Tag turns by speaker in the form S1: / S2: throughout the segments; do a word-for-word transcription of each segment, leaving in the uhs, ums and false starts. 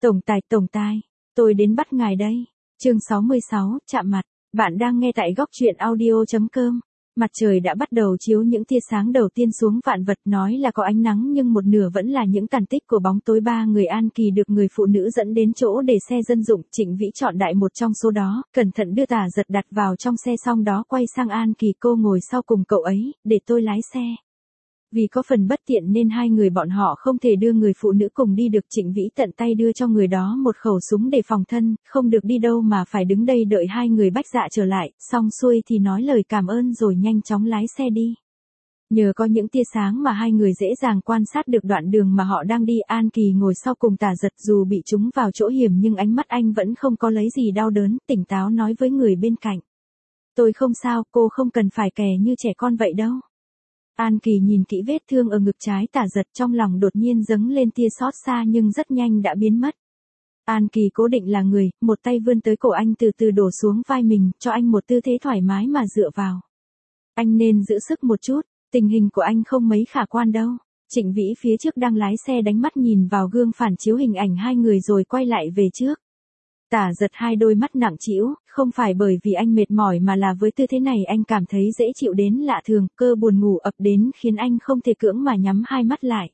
S1: Tổng tài, tổng tài, tôi đến bắt ngài đây. Chương sáu mươi sáu, chạm mặt. Bạn đang nghe tại góc truyện audio chấm com. Mặt trời đã bắt đầu chiếu những tia sáng đầu tiên xuống vạn vật, nói là có ánh nắng nhưng một nửa vẫn là những tàn tích của bóng tối. Ba người An Kỳ được người phụ nữ dẫn đến chỗ để xe dân dụng, Trịnh Vĩ chọn đại một trong số đó, cẩn thận đưa Tả Giật đặt vào trong xe, xong đó quay sang An Kỳ, cô ngồi sau cùng cậu ấy, để tôi lái xe. Vì có phần bất tiện nên hai người bọn họ không thể đưa người phụ nữ cùng đi được. Trịnh Vĩ tận tay đưa cho người đó một khẩu súng để phòng thân, không được đi đâu mà phải đứng đây đợi hai người Bách Dạ trở lại, xong xuôi thì nói lời cảm ơn rồi nhanh chóng lái xe đi. Nhờ có những tia sáng mà hai người dễ dàng quan sát được đoạn đường mà họ đang đi. An Kỳ ngồi sau cùng Tả Giật, dù bị trúng vào chỗ hiểm nhưng ánh mắt anh vẫn không có lấy gì đau đớn, tỉnh táo nói với người bên cạnh. Tôi không sao, cô không cần phải kè như trẻ con vậy đâu. An Kỳ nhìn kỹ vết thương ở ngực trái Tả Giật, trong lòng đột nhiên dâng lên tia xót xa nhưng rất nhanh đã biến mất. An Kỳ cố định là người, một tay vươn tới cổ anh, từ từ đổ xuống vai mình, cho anh một tư thế thoải mái mà dựa vào. Anh nên giữ sức một chút, tình hình của anh không mấy khả quan đâu. Trịnh Vĩ phía trước đang lái xe đánh mắt nhìn vào gương phản chiếu hình ảnh hai người rồi quay lại về trước. Tả Giật hai đôi mắt nặng trĩu, không phải bởi vì anh mệt mỏi mà là với tư thế này anh cảm thấy dễ chịu đến lạ thường, cơn buồn ngủ ập đến khiến anh không thể cưỡng mà nhắm hai mắt lại.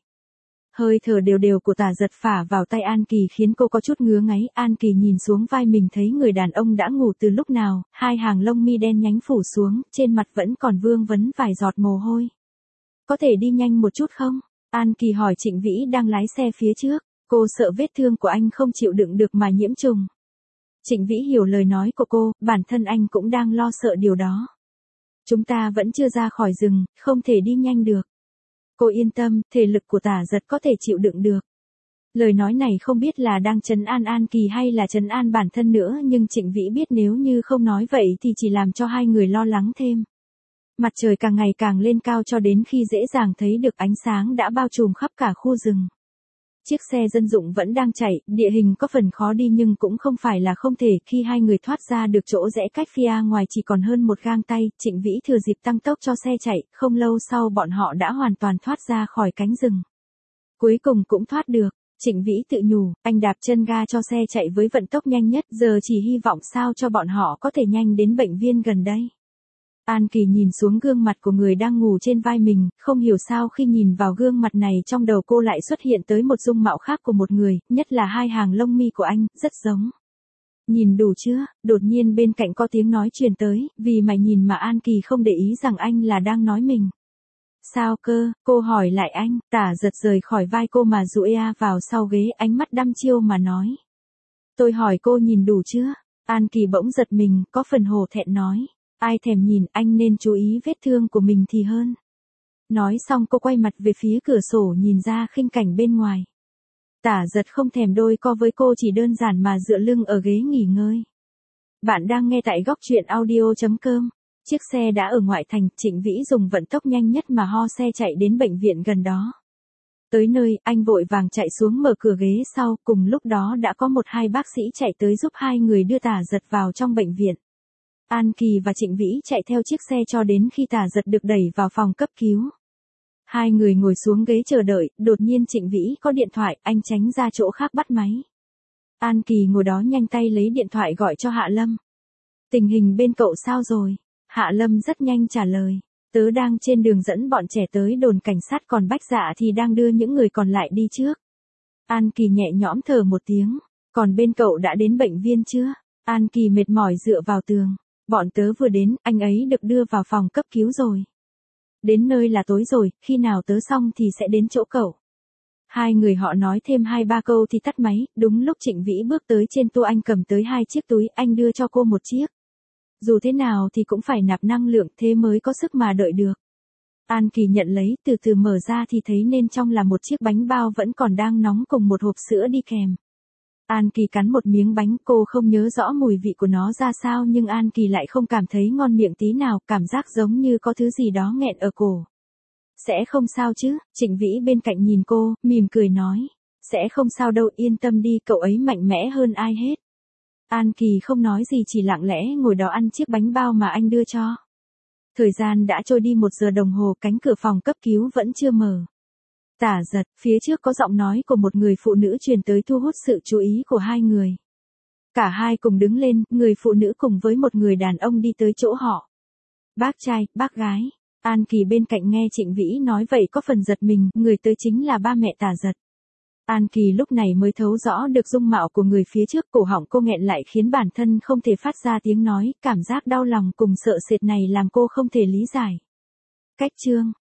S1: Hơi thở đều đều của Tả Giật phả vào tay An Kỳ khiến cô có chút ngứa ngáy. An Kỳ nhìn xuống vai mình thấy người đàn ông đã ngủ từ lúc nào, hai hàng lông mi đen nhánh phủ xuống, trên mặt vẫn còn vương vấn vài giọt mồ hôi. Có thể đi nhanh một chút không? An Kỳ hỏi Trịnh Vĩ đang lái xe phía trước, cô sợ vết thương của anh không chịu đựng được mà nhiễm trùng. Trịnh Vĩ hiểu lời nói của cô, bản thân anh cũng đang lo sợ điều đó. Chúng ta vẫn chưa ra khỏi rừng, không thể đi nhanh được. Cô yên tâm, thể lực của Tả Giật có thể chịu đựng được. Lời nói này không biết là đang trấn an An Kỳ hay là trấn an bản thân nữa, nhưng Trịnh Vĩ biết nếu như không nói vậy thì chỉ làm cho hai người lo lắng thêm. Mặt trời càng ngày càng lên cao cho đến khi dễ dàng thấy được ánh sáng đã bao trùm khắp cả khu rừng. Chiếc xe dân dụng vẫn đang chạy, địa hình có phần khó đi nhưng cũng không phải là không thể. Khi hai người thoát ra được chỗ rẽ cách phía ngoài chỉ còn hơn một gang tay, Trịnh Vĩ thừa dịp tăng tốc cho xe chạy, không lâu sau bọn họ đã hoàn toàn thoát ra khỏi cánh rừng. Cuối cùng cũng thoát được, Trịnh Vĩ tự nhủ, anh đạp chân ga cho xe chạy với vận tốc nhanh nhất, giờ chỉ hy vọng sao cho bọn họ có thể nhanh đến bệnh viện gần đây. An Kỳ nhìn xuống gương mặt của người đang ngủ trên vai mình, không hiểu sao khi nhìn vào gương mặt này trong đầu cô lại xuất hiện tới một dung mạo khác của một người, nhất là hai hàng lông mi của anh, rất giống. Nhìn đủ chưa? Đột nhiên bên cạnh có tiếng nói truyền tới, vì mày nhìn mà An Kỳ không để ý rằng anh là đang nói mình. Sao cơ? Cô hỏi lại anh. Tả Giật rời khỏi vai cô mà duỗi a vào sau ghế, ánh mắt đăm chiêu mà nói. Tôi hỏi cô nhìn đủ chưa? An Kỳ bỗng giật mình, có phần hổ thẹn nói. Ai thèm nhìn, anh nên chú ý vết thương của mình thì hơn. Nói xong cô quay mặt về phía cửa sổ nhìn ra khung cảnh bên ngoài. Tả Giật không thèm đôi co với cô, chỉ đơn giản mà dựa lưng ở ghế nghỉ ngơi. Bạn đang nghe tại góc truyện audio chấm com. Chiếc xe đã ở ngoại thành, Trịnh Vĩ dùng vận tốc nhanh nhất mà ho xe chạy đến bệnh viện gần đó. Tới nơi, anh vội vàng chạy xuống mở cửa ghế sau, cùng lúc đó đã có một hai bác sĩ chạy tới giúp hai người đưa Tả Giật vào trong bệnh viện. An Kỳ và Trịnh Vĩ chạy theo chiếc xe cho đến khi Tả Giật được đẩy vào phòng cấp cứu. Hai người ngồi xuống ghế chờ đợi, đột nhiên Trịnh Vĩ có điện thoại, anh tránh ra chỗ khác bắt máy. An Kỳ ngồi đó nhanh tay lấy điện thoại gọi cho Hạ Lâm. Tình hình bên cậu sao rồi? Hạ Lâm rất nhanh trả lời. Tớ đang trên đường dẫn bọn trẻ tới đồn cảnh sát, còn Bách Dạ thì đang đưa những người còn lại đi trước. An Kỳ nhẹ nhõm thở một tiếng. Còn bên cậu đã đến bệnh viện chưa? An Kỳ mệt mỏi dựa vào tường. Bọn tớ vừa đến, anh ấy được đưa vào phòng cấp cứu rồi. Đến nơi là tối rồi, khi nào tớ xong thì sẽ đến chỗ cậu. Hai người họ nói thêm hai ba câu thì tắt máy, đúng lúc Trịnh Vĩ bước tới trên tô, anh cầm tới hai chiếc túi, anh đưa cho cô một chiếc. Dù thế nào thì cũng phải nạp năng lượng, thế mới có sức mà đợi được. An Kỳ nhận lấy, từ từ mở ra thì thấy nên trong là một chiếc bánh bao vẫn còn đang nóng cùng một hộp sữa đi kèm. An Kỳ cắn một miếng bánh, cô không nhớ rõ mùi vị của nó ra sao nhưng An Kỳ lại không cảm thấy ngon miệng tí nào, cảm giác giống như có thứ gì đó nghẹn ở cổ. Sẽ không sao chứ? Trịnh Vĩ bên cạnh nhìn cô, mỉm cười nói. Sẽ không sao đâu, yên tâm đi, cậu ấy mạnh mẽ hơn ai hết. An Kỳ không nói gì, chỉ lặng lẽ ngồi đó ăn chiếc bánh bao mà anh đưa cho. Thời gian đã trôi đi một giờ đồng hồ, cánh cửa phòng cấp cứu vẫn chưa mở. Tả giật, phía trước có giọng nói của một người phụ nữ truyền tới thu hút sự chú ý của hai người. Cả hai cùng đứng lên, người phụ nữ cùng với một người đàn ông đi tới chỗ họ. Bác trai, bác gái. An Kỳ bên cạnh nghe Trịnh Vĩ nói vậy có phần giật mình, người tới chính là ba mẹ Tả giật. An Kỳ lúc này mới thấu rõ được dung mạo của người phía trước, cổ họng cô nghẹn lại khiến bản thân không thể phát ra tiếng nói, cảm giác đau lòng cùng sợ sệt này làm cô không thể lý giải. Cách chương